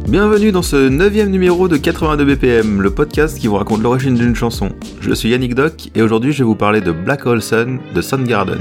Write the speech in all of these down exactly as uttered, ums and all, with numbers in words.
Bienvenue dans ce neuvième numéro de quatre-vingt-deux B P M, le podcast qui vous raconte l'origine d'une chanson. Je suis Yannick Doc et aujourd'hui je vais vous parler de Black Hole Sun de Soundgarden.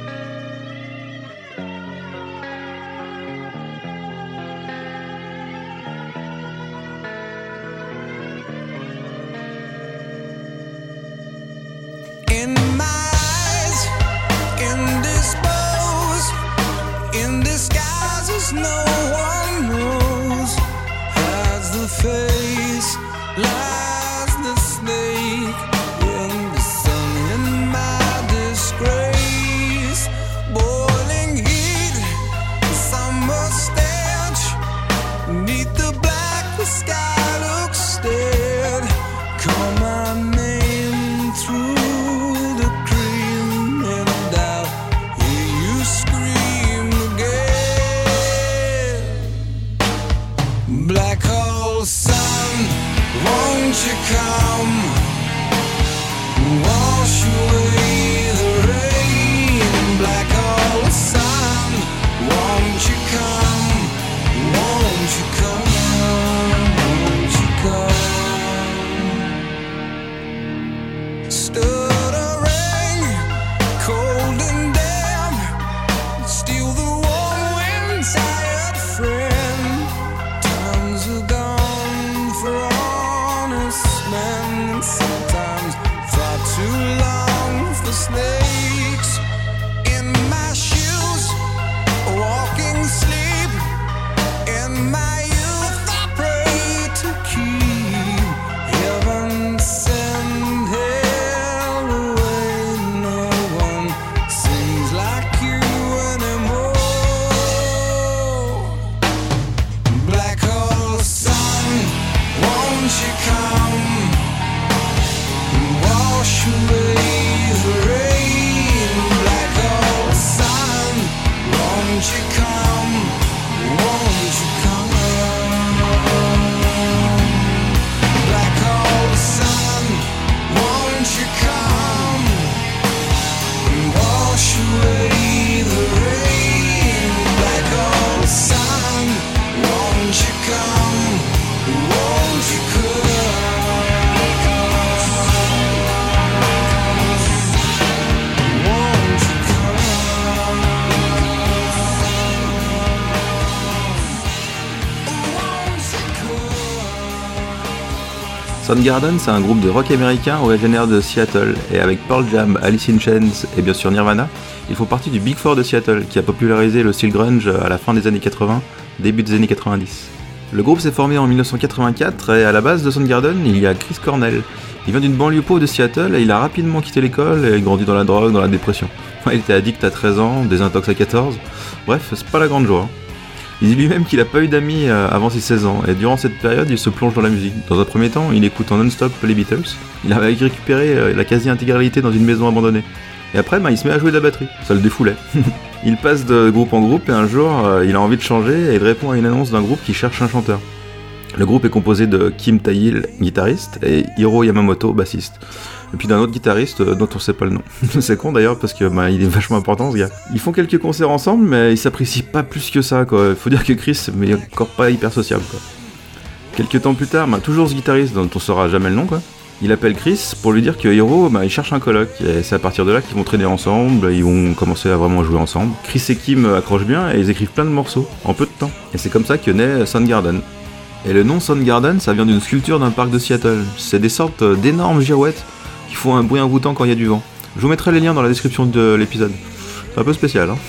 Soundgarden, c'est un groupe de rock américain originaire de Seattle, et avec Pearl Jam, Alice in Chains et bien sûr Nirvana, ils font partie du Big Four de Seattle, qui a popularisé le style grunge à la fin des années quatre-vingts, début des années quatre-vingt-dix. Le groupe s'est formé en dix-neuf cent quatre-vingt-quatre, et à la base de Soundgarden, il y a Chris Cornell. Il vient d'une banlieue pauvre de Seattle, et il a rapidement quitté l'école, et grandi dans la drogue, dans la dépression. Il était addict à treize ans, désintox à quatorze, bref, c'est pas la grande joie. Il dit lui-même qu'il n'a pas eu d'amis avant ses seize ans, et durant cette période, il se plonge dans la musique. Dans un premier temps, il écoute en non-stop les Beatles. Il a récupéré la quasi-intégralité dans une maison abandonnée. Et après, bah, il se met à jouer de la batterie. Ça le défoulait. Il passe de groupe en groupe, et un jour, il a envie de changer, et il répond à une annonce d'un groupe qui cherche un chanteur. Le groupe est composé de Kim Thayil, guitariste, et Hiro Yamamoto, bassiste. Et puis d'un autre guitariste dont on sait pas le nom. C'est con d'ailleurs parce que bah, il est vachement important ce gars. Ils font quelques concerts ensemble mais ils s'apprécient pas plus que ça quoi. Faut dire que Chris mais encore pas hyper sociable quoi. Quelques temps plus tard, bah, toujours ce guitariste dont on saura jamais le nom quoi. Il appelle Chris pour lui dire que Hiro bah, il cherche un coloc et c'est à partir de là qu'ils vont traîner ensemble, ils vont commencer à vraiment jouer ensemble. Chris et Kim accrochent bien et ils écrivent plein de morceaux en peu de temps. Et c'est comme ça que naît Soundgarden. Et le nom Soundgarden ça vient d'une sculpture d'un parc de Seattle. C'est des sortes d'énormes girouettes qui font un bruit envoûtant quand il y a du vent. Je vous mettrai les liens dans la description de l'épisode. C'est un peu spécial, hein.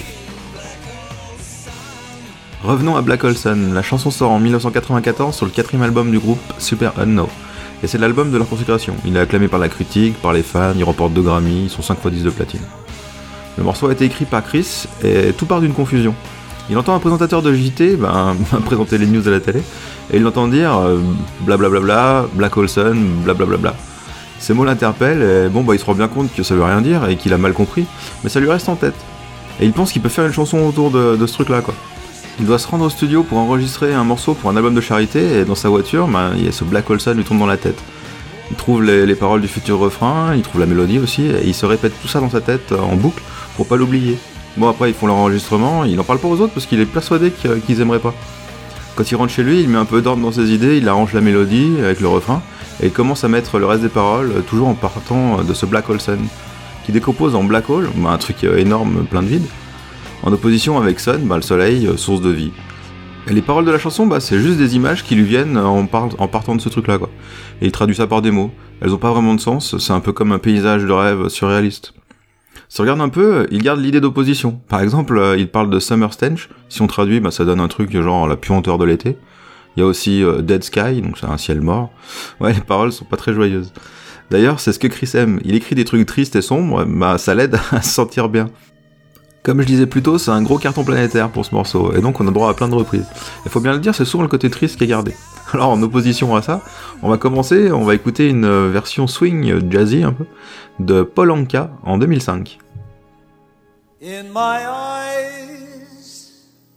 Revenons à Black Hole Sun. La chanson sort en dix-neuf cent quatre-vingt-quatorze sur le quatrième album du groupe Super Unknown. Et c'est l'album de leur consécration. Il est acclamé par la critique, par les fans, il remporte deux Grammy, son cinq fois dix de platine. Le morceau a été écrit par Chris et tout part d'une confusion. Il entend un présentateur de J T ben, présenter les news à la télé et il l'entend dire euh, blablabla, Black Hole Sun, blablabla. Ces mots l'interpellent et bon bah il se rend bien compte que ça veut rien dire et qu'il a mal compris, mais ça lui reste en tête. Et il pense qu'il peut faire une chanson autour de, de ce truc là quoi. Il doit se rendre au studio pour enregistrer un morceau pour un album de charité et dans sa voiture, ben, il y a ce Black Hole Sun lui tombe dans la tête. Il trouve les, les paroles du futur refrain, il trouve la mélodie aussi et il se répète tout ça dans sa tête en boucle pour pas l'oublier. Bon après ils font leur enregistrement, il en parle pas aux autres parce qu'il est persuadé qu'ils aimeraient pas. Quand il rentre chez lui, il met un peu d'ordre dans ses idées, il arrange la mélodie avec le refrain, et il commence à mettre le reste des paroles, toujours en partant de ce Black Hole Sun, qui décompose en Black Hole, bah un truc énorme, plein de vide, en opposition avec Sun, bah le soleil, source de vie. Et les paroles de la chanson, bah c'est juste des images qui lui viennent en, par- en partant de ce truc-là, quoi. Et il traduit ça par des mots. Elles ont pas vraiment de sens, c'est un peu comme un paysage de rêve surréaliste. Si on regarde un peu, il garde l'idée d'opposition. Par exemple, euh, il parle de Summer Stench. Si on traduit, bah, ça donne un truc genre la puanteur de l'été. Il y a aussi euh, Dead Sky, donc c'est un ciel mort. Ouais, les paroles sont pas très joyeuses. D'ailleurs, c'est ce que Chris aime. Il écrit des trucs tristes et sombres, bah ça l'aide à se sentir bien. Comme je disais plus tôt, c'est un gros carton planétaire pour ce morceau, et donc on a droit à plein de reprises. Il faut bien le dire, c'est souvent le côté triste qui est gardé. Alors en opposition à ça, on va commencer, on va écouter une version swing jazzy un peu, de Paul Anka en deux mille cinq. In my eyes,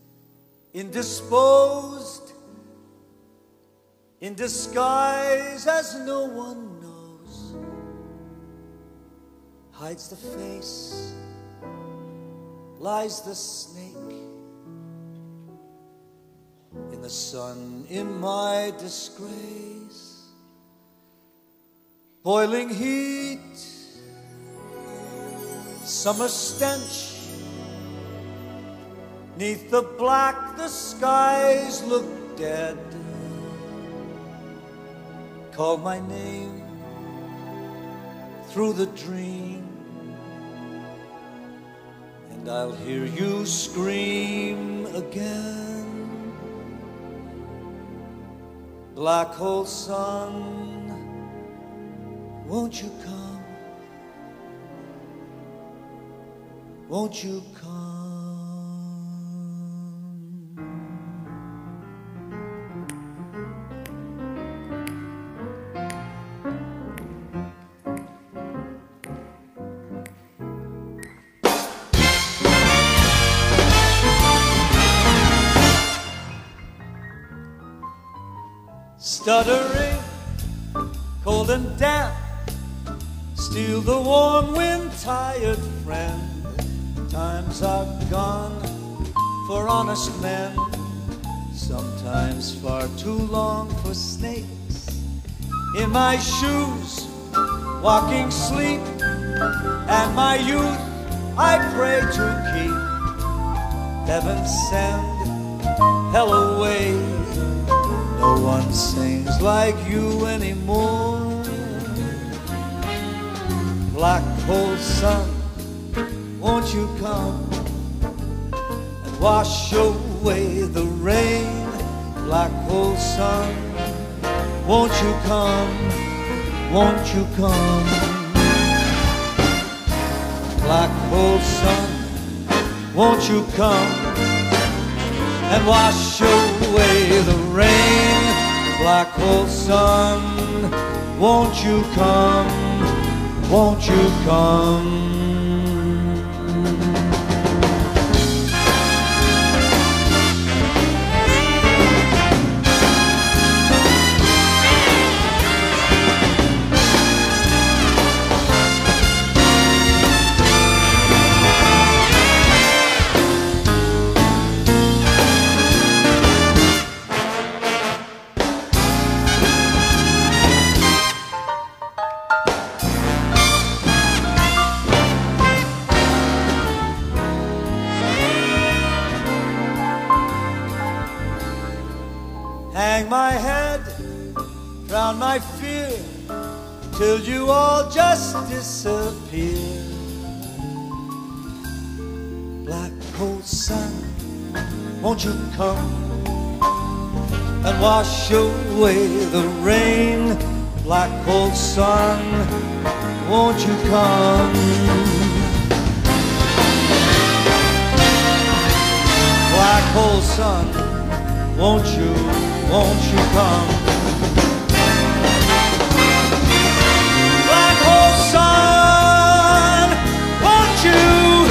indisposed, in disguise as no one knows, hides the face, lies the snake, in the sun in my disgrace, boiling heat, summer stench, 'neath the black the skies look dead. Call my name through the dream, and I'll hear you scream again. Black hole sun, won't you come? Won't you come? Stuttering, cold and damp, steal the warm wind, tired friend. Times are gone for honest men, sometimes far too long for snakes. In my shoes, walking sleep, and my youth I pray to keep. Heaven send hell away, no one sings like you anymore. Black hole sun, won't you come and wash away the rain? Black hole sun, won't you come, won't you come? Black hole sun, won't you come and wash away the rain? Black hole sun, won't you come, won't you come? Hang my head, drown my fear, till you all just disappear. Black hole sun, won't you come and wash away the rain? Black hole sun, won't you come? Black hole sun, won't you, won't you come? Black hole sun, won't you,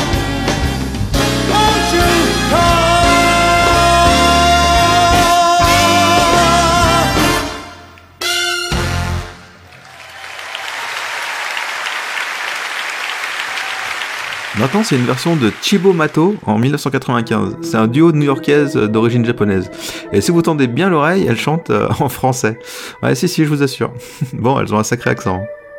won't you come? Maintenant, c'est une version de Chibo Mato en mille neuf cent quatre-vingt-quinze. C'est un duo new-yorkaise d'origine japonaise. Et si vous tendez bien l'oreille, elle chante euh, en français. Ouais, si, si, je vous assure. Bon, elles ont un sacré accent.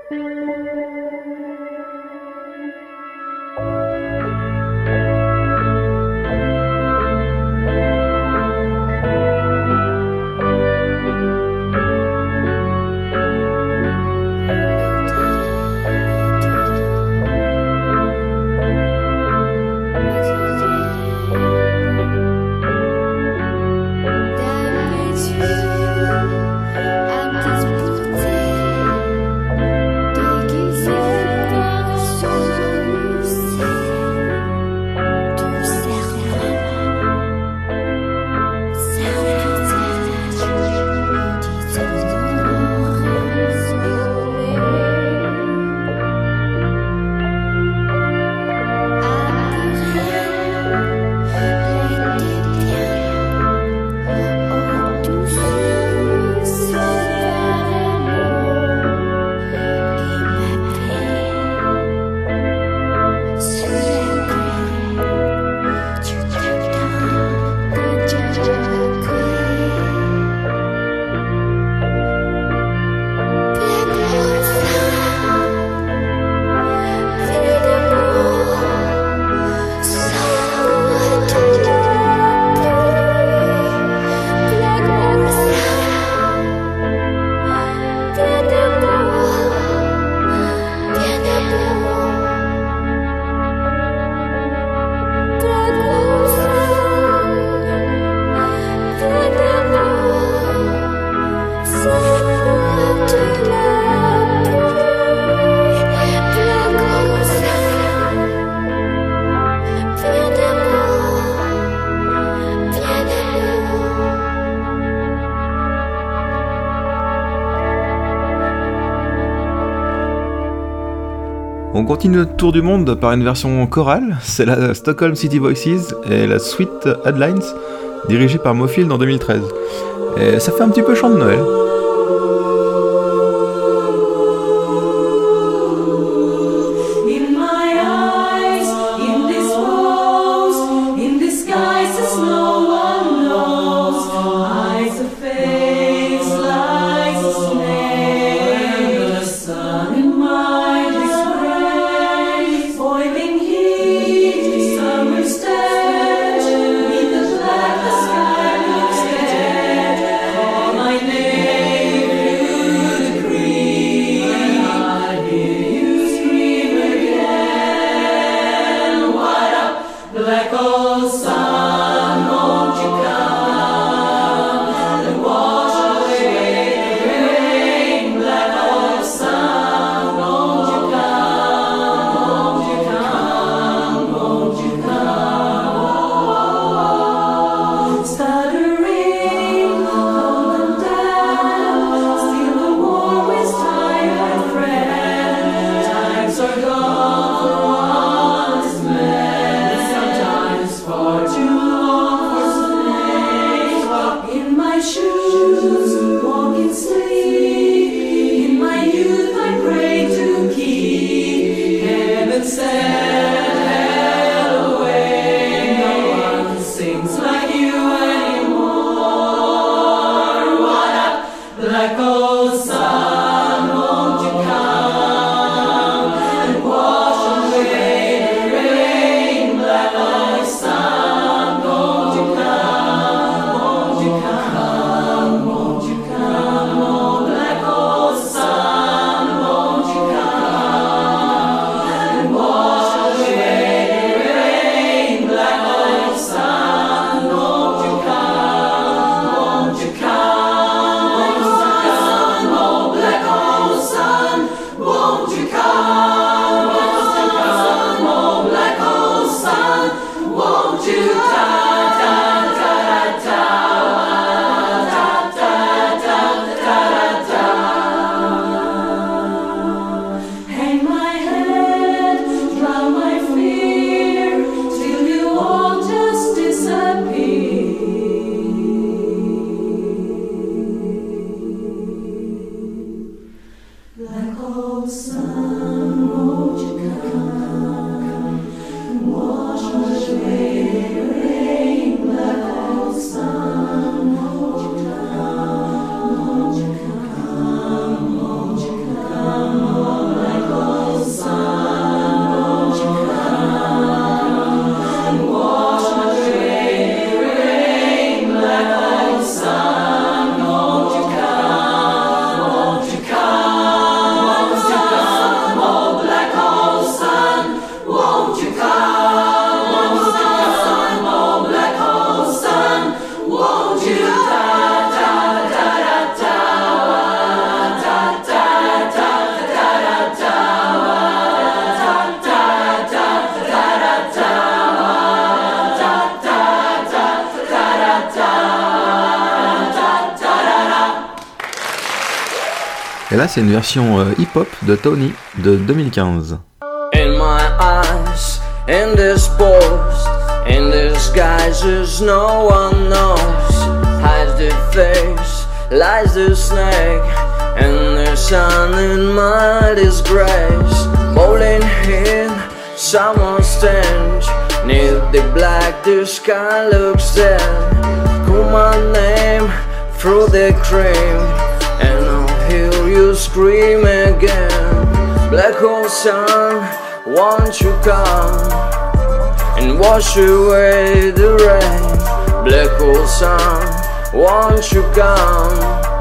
On continue notre tour du monde par une version chorale, c'est la Stockholm City Voices et la suite Headlines, dirigée par Mofield en deux mille treize. Et ça fait un petit peu chant de Noël. Et là, c'est une version euh, hip-hop de Tony de deux mille quinze. In my eyes, in this post, in disguises no one knows. Hides the face, lies the snake, and the sun in my disgrace. Bowling in someone strange, neath the black the sky looks dead. Call my name through the cream, and I'll hear you scream again. Black hole sun, won't you come and wash away the rain? Black hole sun, won't you come,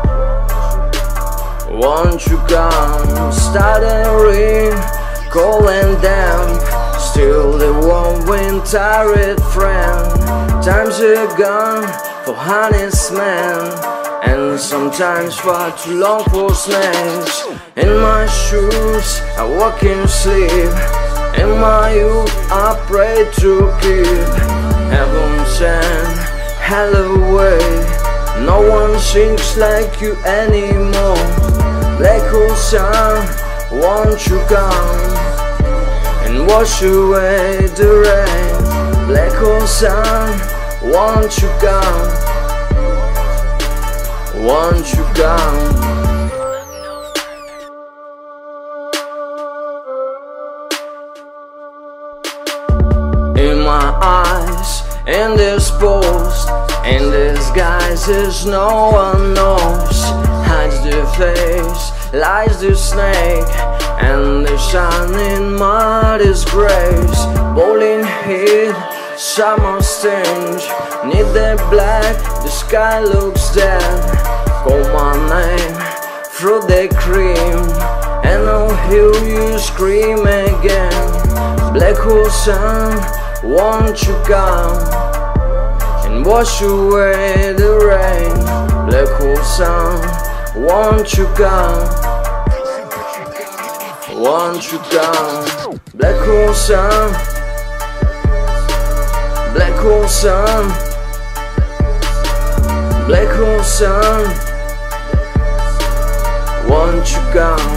won't you come? Stuttering, cold and damp, still the warm wind tired friend. Times are gone for honest men, and sometimes far too long for snakes. In my shoes I walk in sleep, in my youth I pray to keep heaven sent hell away. No one sings like you anymore. Black hole sun, won't you come and wash away the rain? Black hole sun, won't you come, won't you come? In my eyes, in this post, in disguises no one knows. Hides the face, lies the snake, and the sun in my disgrace. Bowling heat, summer stench, neath the black, the sky looks dead. Call my name through the cream, and I'll hear you scream again. Black hole sun, won't you come and wash away the rain? Black hole sun, won't you come, won't you come? Black hole sun, black hole sun, black hole sun, won't you come?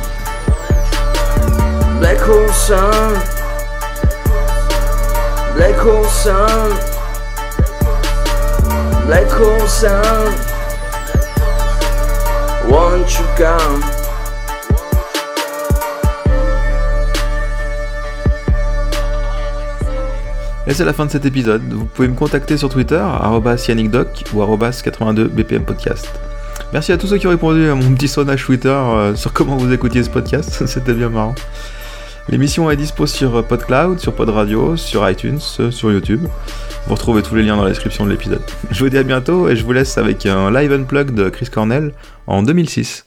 Black hole sun, black hole sun, black hole sun, won't you come? Et c'est la fin de cet épisode. Vous pouvez me contacter sur Twitter, arobase yannickdoc ou arobase quatre-vingt-deux B P M podcast. Merci à tous ceux qui ont répondu à mon petit sondage Twitter euh, sur comment vous écoutiez ce podcast, c'était bien marrant. L'émission est dispo sur PodCloud, sur PodRadio, sur iTunes, sur YouTube. Vous retrouvez tous les liens dans la description de l'épisode. Je vous dis à bientôt et je vous laisse avec un live unplugged de Chris Cornell en deux mille six.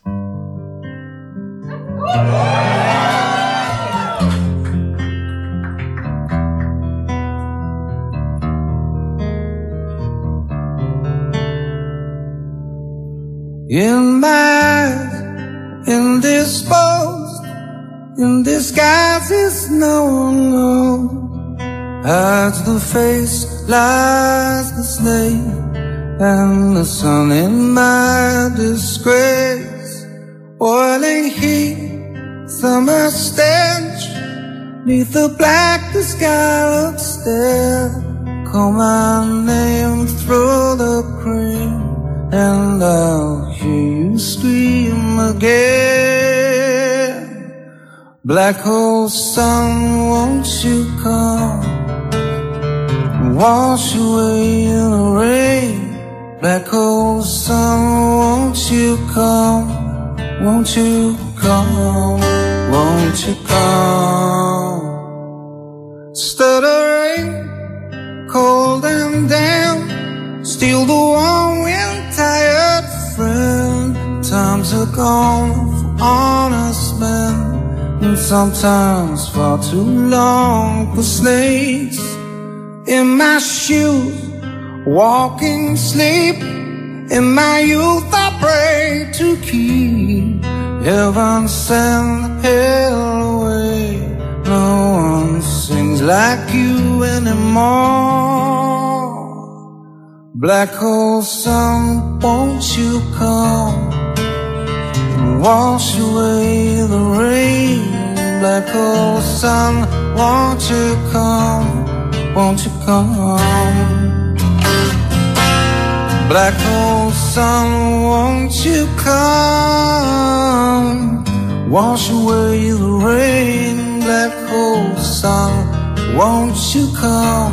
In my indisposed, in disguises no one knows. Hides the face, lies the snake, and the sun in my disgrace. Boiling heat, summer stench, neath the black the sky looks dead. Call my name through the cream, and I'll hear you scream again. Black hole sun, won't you come and wash away the rain? Black hole sun, won't you come, won't you come, won't you come? Stuttering, cold and damp, still the warm wind tired friend. Times are gone for honest men, and sometimes far too long for snakes. In my shoes, walking sleep, in my youth I pray to keep heaven send hell away. No one sings like you anymore. Black hole sun, won't you come wash away the rain. Black hole sun, won't you come, won't you come? Black hole sun, won't you come, wash away the rain. Black hole sun, won't you come,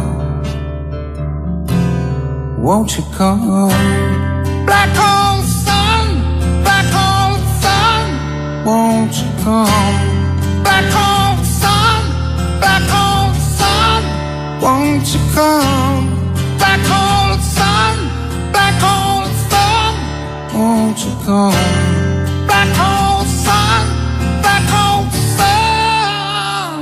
won't you come? Black hole sun, black hole sun, won't you come? Black hole sun, black hole sun, won't you come? Black hole sun, black hole sun, won't you come? Black hole sun, black hole sun.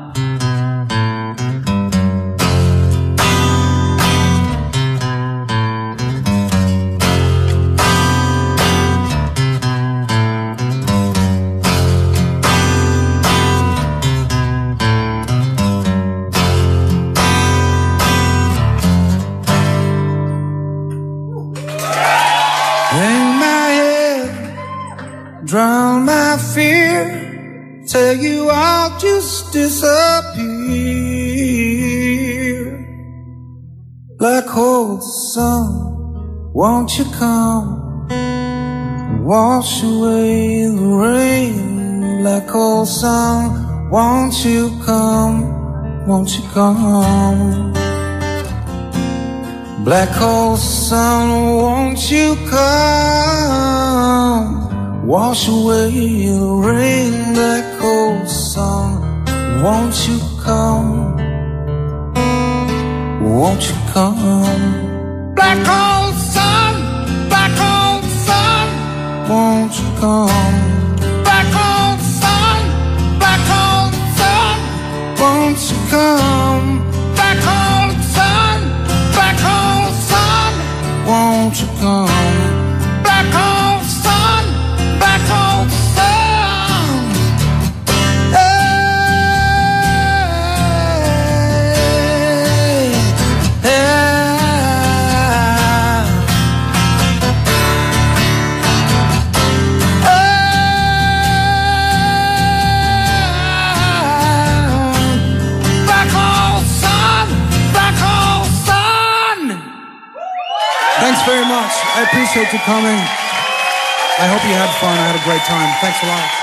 Drown my fear, tell you I'll just disappear. Black hole sun, won't you come, wash away the rain. Black hole sun, won't you come, won't you come? Black hole sun, won't you come, wash away the rain. Black hole sun, won't you come, won't you come? Black hole sun, black hole sun, won't you come? Black hole sun, black hole sun, won't you come? Black hole sun, black hole sun, won't you come? Black hole sun, black hole sun. Hey, hey, hey. Black hole sun, black hole sun. Thanks very much. I appreciate you coming. I hope you had fun. I had a great time. Thanks a lot.